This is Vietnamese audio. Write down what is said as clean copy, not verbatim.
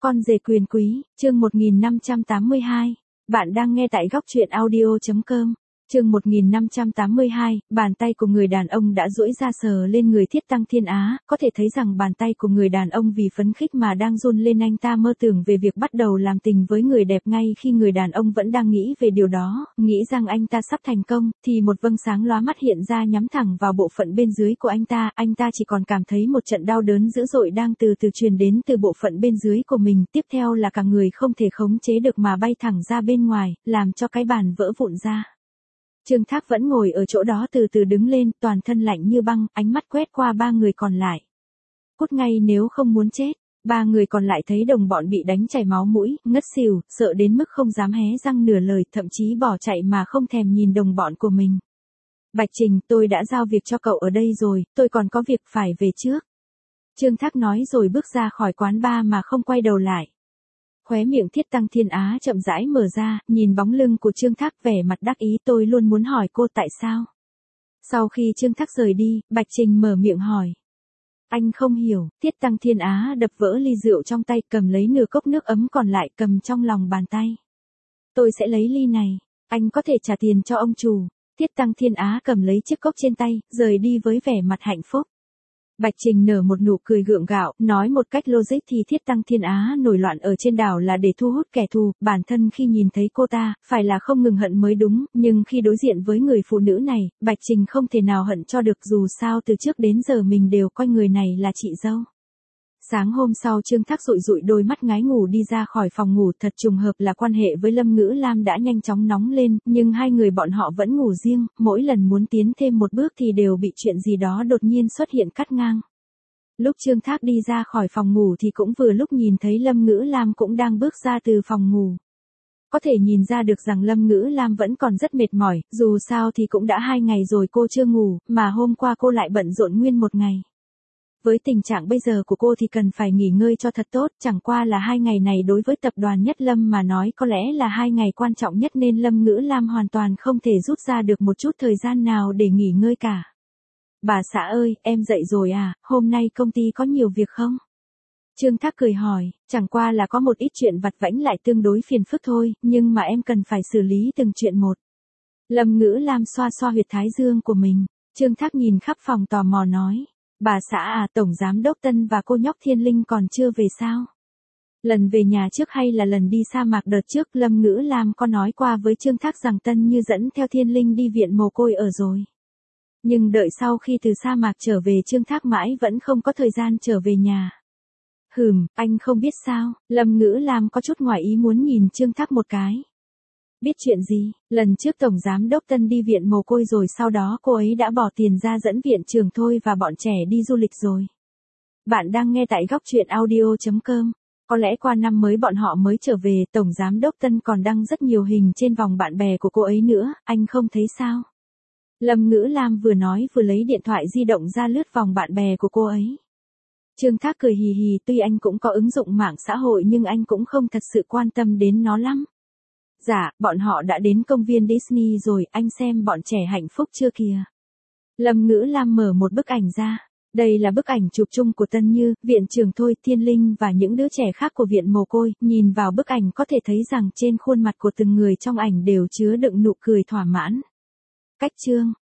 Con rể quyền quý, chương 1582. Bạn đang nghe tại góc truyện audio.com. Chương 1582, bàn tay của người đàn ông đã duỗi ra sờ lên người Thiết Tăng Thiên Á, có thể thấy rằng bàn tay của người đàn ông vì phấn khích mà đang run lên. Anh ta mơ tưởng về việc bắt đầu làm tình với người đẹp ngay khi người đàn ông vẫn đang nghĩ về điều đó, nghĩ rằng anh ta sắp thành công, thì một vầng sáng lóa mắt hiện ra nhắm thẳng vào bộ phận bên dưới của anh ta chỉ còn cảm thấy một trận đau đớn dữ dội đang từ từ truyền đến từ bộ phận bên dưới của mình, tiếp theo là cả người không thể khống chế được mà bay thẳng ra bên ngoài, làm cho cái bàn vỡ vụn ra. Trương Thác vẫn ngồi ở chỗ đó từ từ đứng lên, toàn thân lạnh như băng, ánh mắt quét qua ba người còn lại. Cút ngay nếu không muốn chết. Ba người còn lại thấy đồng bọn bị đánh chảy máu mũi, ngất xỉu, sợ đến mức không dám hé răng nửa lời, thậm chí bỏ chạy mà không thèm nhìn đồng bọn của mình. Bạch Trình, tôi đã giao việc cho cậu ở đây rồi, tôi còn có việc phải về trước. Trương Thác nói rồi bước ra khỏi quán bar mà không quay đầu lại. Khóe miệng Thiết Tăng Thiên Á chậm rãi mở ra, nhìn bóng lưng của Trương Thác vẻ mặt đắc ý. Tôi luôn muốn hỏi cô tại sao. Sau khi Trương Thác rời đi, Bạch Trình mở miệng hỏi. Anh không hiểu. Thiết Tăng Thiên Á đập vỡ ly rượu trong tay, cầm lấy nửa cốc nước ấm còn lại cầm trong lòng bàn tay. Tôi sẽ lấy ly này, anh có thể trả tiền cho ông chủ. Thiết Tăng Thiên Á cầm lấy chiếc cốc trên tay, rời đi với vẻ mặt hạnh phúc. Bạch Trình nở một nụ cười gượng gạo, nói một cách logic thì Thiết Tăng Thiên Á nổi loạn ở trên đảo là để thu hút kẻ thù, bản thân khi nhìn thấy cô ta, phải là không ngừng hận mới đúng, nhưng khi đối diện với người phụ nữ này, Bạch Trình không thể nào hận cho được, dù sao từ trước đến giờ mình đều coi người này là chị dâu. Sáng hôm sau Trương Thác dụi dụi đôi mắt ngái ngủ đi ra khỏi phòng ngủ, thật trùng hợp là quan hệ với Lâm Ngữ Lam đã nhanh chóng nóng lên, nhưng hai người bọn họ vẫn ngủ riêng, mỗi lần muốn tiến thêm một bước thì đều bị chuyện gì đó đột nhiên xuất hiện cắt ngang. Lúc Trương Thác đi ra khỏi phòng ngủ thì cũng vừa lúc nhìn thấy Lâm Ngữ Lam cũng đang bước ra từ phòng ngủ. Có thể nhìn ra được rằng Lâm Ngữ Lam vẫn còn rất mệt mỏi, dù sao thì cũng đã 2 ngày rồi cô chưa ngủ, mà hôm qua cô lại bận rộn nguyên một ngày. Với tình trạng bây giờ của cô thì cần phải nghỉ ngơi cho thật tốt, chẳng qua là 2 ngày này đối với tập đoàn Nhất Lâm mà nói có lẽ là 2 ngày quan trọng nhất nên Lâm Ngữ Lam hoàn toàn không thể rút ra được một chút thời gian nào để nghỉ ngơi cả. Bà xã ơi, em dậy rồi à, hôm nay công ty có nhiều việc không? Trương Thác cười hỏi, chẳng qua là có một ít chuyện vặt vãnh lại tương đối phiền phức thôi, nhưng mà em cần phải xử lý từng chuyện một. Lâm Ngữ Lam xoa xoa huyệt thái dương của mình, Trương Thác nhìn khắp phòng tò mò nói. Bà xã à, Tổng Giám đốc Tân và cô nhóc Thiên Linh còn chưa về sao? Lần về nhà trước hay là lần đi sa mạc đợt trước, Lâm Ngữ Lam có nói qua với Trương Thác rằng Tân Như dẫn theo Thiên Linh đi viện mồ côi ở rồi. Nhưng đợi sau khi từ sa mạc trở về Trương Thác mãi vẫn không có thời gian trở về nhà. Anh không biết sao? Lâm Ngữ Lam có chút ngoài ý muốn nhìn Trương Thác một cái. Biết chuyện gì? Lần trước Tổng Giám đốc Tân đi viện mồ côi rồi sau đó cô ấy đã bỏ tiền ra dẫn viện trưởng Thôi và bọn trẻ đi du lịch rồi. Bạn đang nghe tại góc truyện audio.com. Có lẽ qua năm mới bọn họ mới trở về, Tổng Giám đốc Tân còn đăng rất nhiều hình trên vòng bạn bè của cô ấy nữa, anh không thấy sao? Lâm Ngữ Lam vừa nói vừa lấy điện thoại di động ra lướt vòng bạn bè của cô ấy. Trương Thác cười hì hì, tuy anh cũng có ứng dụng mạng xã hội nhưng anh cũng không thật sự quan tâm đến nó lắm. Dạ, bọn họ đã đến công viên Disney rồi, anh xem bọn trẻ hạnh phúc chưa kìa. Lâm Ngữ Lam mở một bức ảnh ra. Đây là bức ảnh chụp chung của Tân Như, viện trưởng Thôi, Thiên Linh và những đứa trẻ khác của viện mồ côi. Nhìn vào bức ảnh có thể thấy rằng trên khuôn mặt của từng người trong ảnh đều chứa đựng nụ cười thỏa mãn. Cách chương.